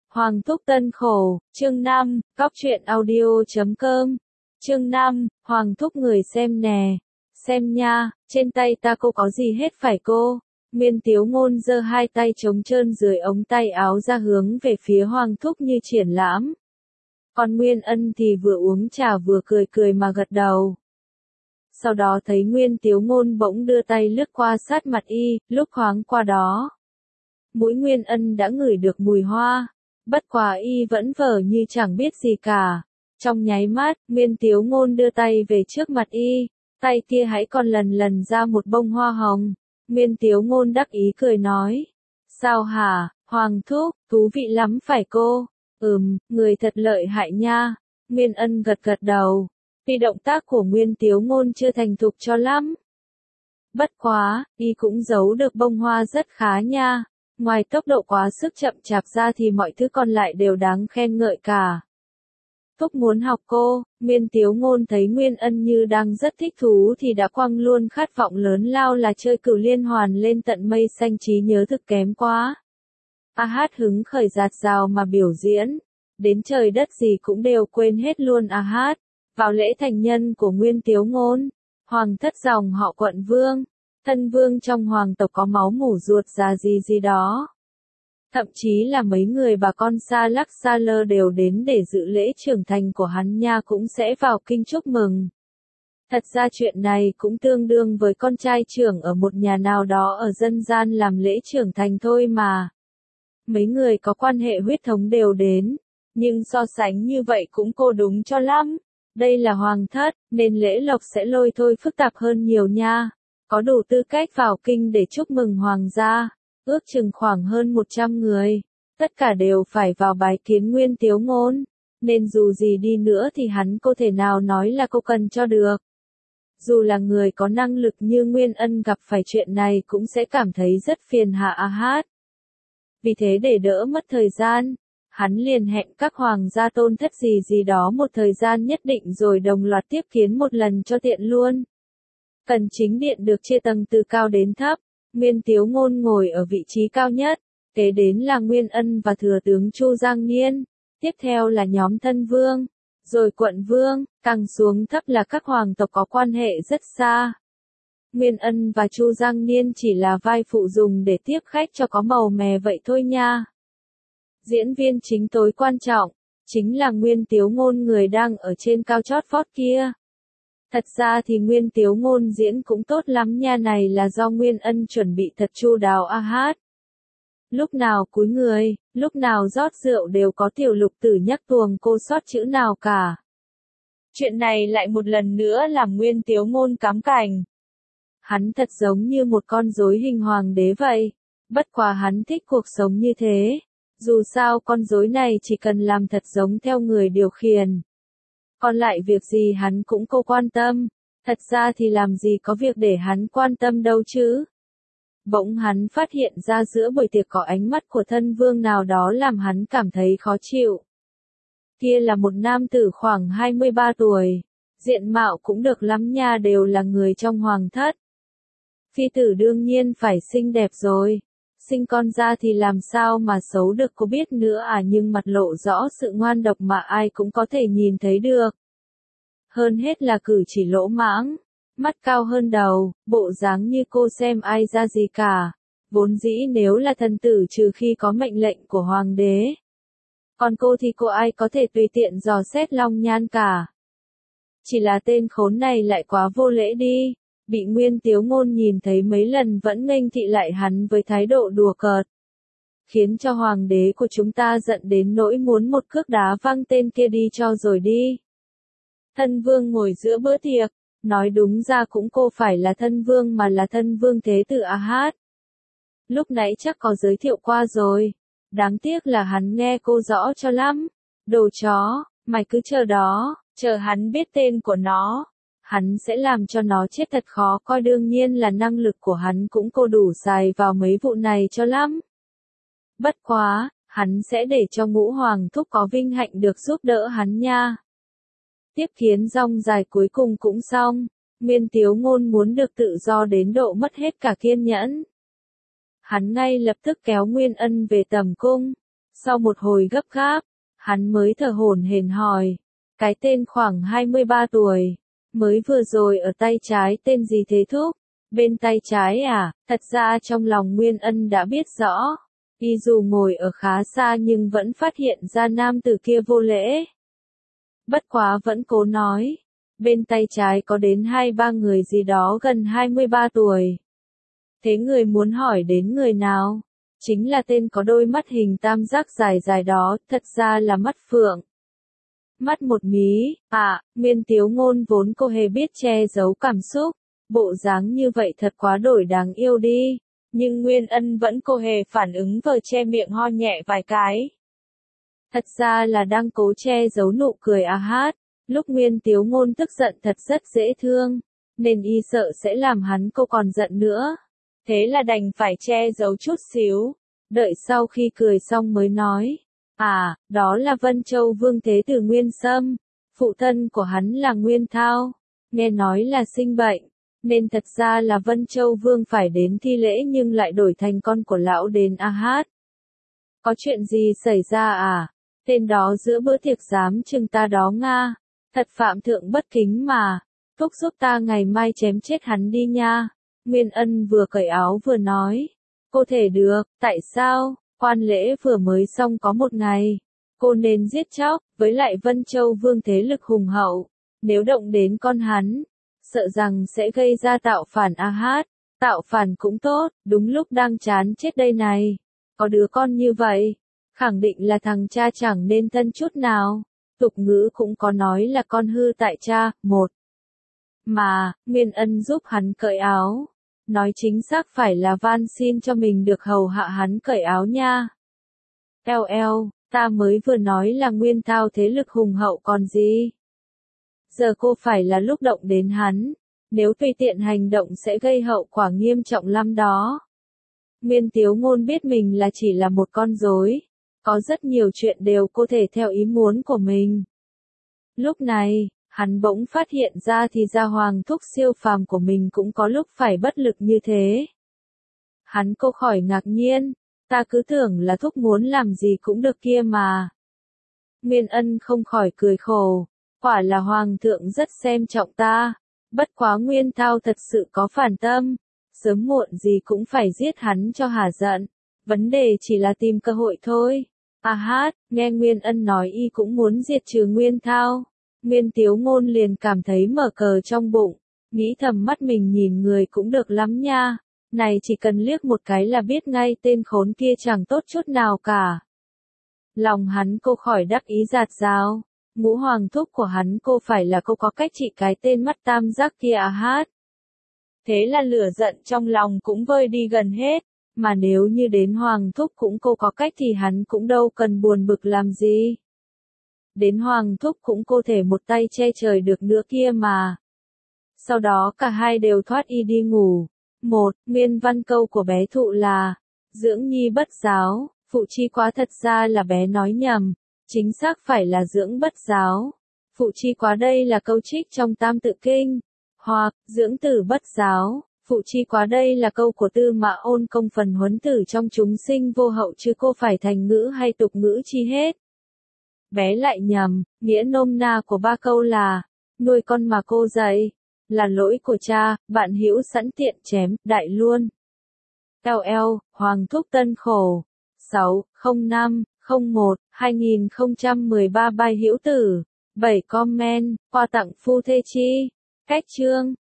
Hoàng Thúc Tân Khổ, chương 5, Cóc truyện audio.com. Chương 5, Hoàng Thúc người xem nè. Xem nha, trên tay ta cô có gì hết phải cô? Miên Tiếu Ngôn giơ hai tay trống trơn dưới ống tay áo ra hướng về phía Hoàng Thúc như triển lãm. Còn Nguyên Ân thì vừa uống trà vừa cười cười mà gật đầu. Sau đó thấy Nguyên Tiếu Ngôn bỗng đưa tay lướt qua sát mặt y, lúc thoáng qua đó. Mũi Nguyên Ân đã ngửi được mùi hoa. Bất quá y vẫn vờ như chẳng biết gì cả. Trong nháy mắt, Nguyên Tiếu Ngôn đưa tay về trước mặt y, tay kia hãy còn lần lần ra một bông hoa hồng. Nguyên Tiếu Ngôn đắc ý cười nói. Sao hả, Hoàng Thúc, thú vị lắm phải cô? Người thật lợi hại nha. Nguyên Ân gật gật đầu. Vì động tác của Nguyên Tiếu Ngôn chưa thành thục cho lắm. Bất quá, y cũng giấu được bông hoa rất khá nha. Ngoài tốc độ quá sức chậm chạp ra thì mọi thứ còn lại đều đáng khen ngợi cả. Thúc muốn học cô, Nguyên Tiếu Ngôn thấy Nguyên Ân như đang rất thích thú thì đã quăng luôn khát vọng lớn lao là chơi cửu liên hoàn lên tận mây xanh, trí nhớ thực kém quá. A Hát hứng khởi dạt dào mà biểu diễn, đến trời đất gì cũng đều quên hết luôn A Hát. Vào lễ thành nhân của Nguyên Tiếu Ngôn, hoàng thất dòng họ Quận Vương. Thân vương trong hoàng tộc có máu mủ ruột già gì đó. Thậm chí là mấy người bà con xa lắc xa lơ đều đến để dự lễ trưởng thành của hắn nha, cũng sẽ vào kinh chúc mừng. Thật ra chuyện này cũng tương đương với con trai trưởng ở một nhà nào đó ở dân gian làm lễ trưởng thành thôi mà. Mấy người có quan hệ huyết thống đều đến, nhưng so sánh như vậy cũng cô đúng cho lắm. Đây là hoàng thất, nên lễ lộc sẽ lôi thôi phức tạp hơn nhiều nha. Có đủ tư cách vào kinh để chúc mừng hoàng gia, ước chừng khoảng hơn 100 người, tất cả đều phải vào bái kiến Nguyên Tiếu Ngôn, nên dù gì đi nữa thì hắn có thể nào nói là cô cần cho được. Dù là người có năng lực như Nguyên Ân gặp phải chuyện này cũng sẽ cảm thấy rất phiền hà A Hát. Vì thế để đỡ mất thời gian, hắn liền hẹn các hoàng gia tôn thất gì đó một thời gian nhất định rồi đồng loạt tiếp kiến một lần cho tiện luôn. Cần chính điện được chia tầng từ cao đến thấp, Nguyên Tiếu Ngôn ngồi ở vị trí cao nhất, kế đến là Nguyên Ân và thừa tướng Chu Giang Niên, tiếp theo là nhóm thân vương, rồi quận vương, càng xuống thấp là các hoàng tộc có quan hệ rất xa. Nguyên Ân và Chu Giang Niên chỉ là vai phụ dùng để tiếp khách cho có màu mè vậy thôi nha. Diễn viên chính tối quan trọng, chính là Nguyên Tiếu Ngôn người đang ở trên cao chót vót kia. Thật ra thì Nguyên Tiếu Ngôn diễn cũng tốt lắm nha, này là do Nguyên Ân chuẩn bị thật chu đáo A Hát. Lúc nào cúi người, lúc nào rót rượu đều có Tiểu Lục Tử nhắc tuồng cô sót chữ nào cả. Chuyện này lại một lần nữa làm Nguyên Tiếu Ngôn cắm cành. Hắn thật giống như một con rối hình hoàng đế vậy. Bất quá hắn thích cuộc sống như thế. Dù sao con rối này chỉ cần làm thật giống theo người điều khiển. Còn lại việc gì hắn cũng cô quan tâm, thật ra thì làm gì có việc để hắn quan tâm đâu chứ. Bỗng hắn phát hiện ra giữa buổi tiệc có ánh mắt của thân vương nào đó làm hắn cảm thấy khó chịu. Kia là một nam tử khoảng 23 tuổi, diện mạo cũng được lắm nha, đều là người trong hoàng thất. Phi tử đương nhiên phải xinh đẹp rồi. Sinh con ra thì làm sao mà xấu được cô biết nữa à, nhưng mặt lộ rõ sự ngoan độc mà ai cũng có thể nhìn thấy được. Hơn hết là cử chỉ lỗ mãng, mắt cao hơn đầu, bộ dáng như cô xem ai ra gì cả. Vốn dĩ nếu là thần tử trừ khi có mệnh lệnh của hoàng đế. Còn cô thì cô ai có thể tùy tiện dò xét long nhan cả. Chỉ là tên khốn này lại quá vô lễ đi. Bị Nguyên Tiếu Ngôn nhìn thấy mấy lần vẫn nghênh thị lại hắn với thái độ đùa cợt. Khiến cho hoàng đế của chúng ta giận đến nỗi muốn một cước đá văng tên kia đi cho rồi đi. Thân vương ngồi giữa bữa tiệc, nói đúng ra cũng cô phải là thân vương mà là thân vương thế tử A Hát. Lúc nãy chắc có giới thiệu qua rồi, đáng tiếc là hắn nghe cô rõ cho lắm. Đồ chó, mày cứ chờ đó, chờ hắn biết tên của nó. Hắn sẽ làm cho nó chết thật khó coi, đương nhiên là năng lực của hắn cũng cô đủ xài vào mấy vụ này cho lắm. Bất quá, hắn sẽ để cho Ngũ Hoàng Thúc có vinh hạnh được giúp đỡ hắn nha. Tiếp kiến rong dài cuối cùng cũng xong, Nguyên Tiếu Ngôn muốn được tự do đến độ mất hết cả kiên nhẫn. Hắn ngay lập tức kéo Nguyên Ân về tầm cung. Sau một hồi gấp gáp, hắn mới thở hổn hển hỏi, cái tên khoảng 23 tuổi, mới vừa rồi ở tay trái tên gì thế thúc? Bên tay trái à? Thật ra trong lòng Nguyên Ân đã biết rõ. Y dù ngồi ở khá xa nhưng vẫn phát hiện ra nam tử kia vô lễ. Bất quá vẫn cố nói, bên tay trái có đến 2-3 người gì đó gần 23 tuổi. Thế người muốn hỏi đến người nào? Chính là tên có đôi mắt hình tam giác dài dài đó, thật ra là mắt phượng. Mắt một mí, Nguyên Tiếu Ngôn vốn cô hề biết che giấu cảm xúc, bộ dáng như vậy thật quá đổi đáng yêu đi, nhưng Nguyên Ân vẫn cô hề phản ứng vờ che miệng ho nhẹ vài cái. Thật ra là đang cố che giấu nụ cười hát, lúc Nguyên Tiếu Ngôn tức giận thật rất dễ thương, nên y sợ sẽ làm hắn cô còn giận nữa. Thế là đành phải che giấu chút xíu, đợi sau khi cười xong mới nói. Đó là Vân Châu Vương Thế Tử Nguyên Sâm, phụ thân của hắn là Nguyên Thao, nghe nói là sinh bệnh, nên thật ra là Vân Châu Vương phải đến thi lễ nhưng lại đổi thành con của lão đến hát. Có chuyện gì xảy ra à? Tên đó giữa bữa tiệc dám chừng ta đó Nga, thật phạm thượng bất kính mà, thúc giúp ta ngày mai chém chết hắn đi nha. Nguyên Ân vừa cởi áo vừa nói, cô thể được, tại sao? Quan lễ vừa mới xong có một ngày, cô nên giết chóc, với lại Vân Châu Vương thế lực hùng hậu, nếu động đến con hắn, sợ rằng sẽ gây ra tạo phản hát, tạo phản cũng tốt, đúng lúc đang chán chết đây này, có đứa con như vậy, khẳng định là thằng cha chẳng nên thân chút nào, tục ngữ cũng có nói là con hư tại cha, một. Mà, Nguyên Ân giúp hắn cởi áo. Nói chính xác phải là van xin cho mình được hầu hạ hắn cởi áo nha. Ta mới vừa nói là Nguyên Thao thế lực hùng hậu còn gì. Giờ cô phải là lúc động đến hắn, nếu tùy tiện hành động sẽ gây hậu quả nghiêm trọng lắm đó. Nguyên Tiếu Ngôn biết mình là chỉ là một con rối, có rất nhiều chuyện đều có thể theo ý muốn của mình. Lúc này, hắn bỗng phát hiện ra thì ra Hoàng Thúc siêu phàm của mình cũng có lúc phải bất lực như thế. Hắn không khỏi ngạc nhiên, ta cứ tưởng là Thúc muốn làm gì cũng được kia mà. Nguyên Ân không khỏi cười khổ, quả là Hoàng thượng rất xem trọng ta, bất quá Nguyên Thao thật sự có phản tâm, sớm muộn gì cũng phải giết hắn cho hả giận, vấn đề chỉ là tìm cơ hội thôi. Nghe Nguyên Ân nói y cũng muốn diệt trừ Nguyên Thao. Nguyên Tiếu Ngôn liền cảm thấy mở cờ trong bụng, nghĩ thầm mắt mình nhìn người cũng được lắm nha, này chỉ cần liếc một cái là biết ngay tên khốn kia chẳng tốt chút nào cả. Lòng hắn cô khỏi đắc ý giạt rào, ngũ hoàng thúc của hắn cô phải là cô có cách trị cái tên mắt tam giác kia hát. Thế là lửa giận trong lòng cũng vơi đi gần hết, mà nếu như đến hoàng thúc cũng cô có cách thì hắn cũng đâu cần buồn bực làm gì. Đến Hoàng Thúc cũng cô thể một tay che trời được nữa kia mà. Sau đó cả hai đều thoát y đi ngủ. Nguyên văn câu của bé Thụ là, dưỡng nhi bất giáo, phụ chi quá thật ra là bé nói nhầm, chính xác phải là dưỡng bất giáo. Phụ chi quá đây là câu trích trong Tam Tự Kinh, hoặc, dưỡng tử bất giáo, phụ chi quá đây là câu của Tư Mã Ôn Công phần huấn tử trong chúng sinh vô hậu chứ cô phải thành ngữ hay tục ngữ chi hết. Bé lại nhầm, nghĩa nôm na của ba câu là, nuôi con mà cô dạy, là lỗi của cha, bạn hữu sẵn tiện chém, đại luôn. Hoàng Thúc Tân Khổ, 6/05/01/2013 bài hữu tử, 7 comment, quà tặng phu thê chi, cách chương.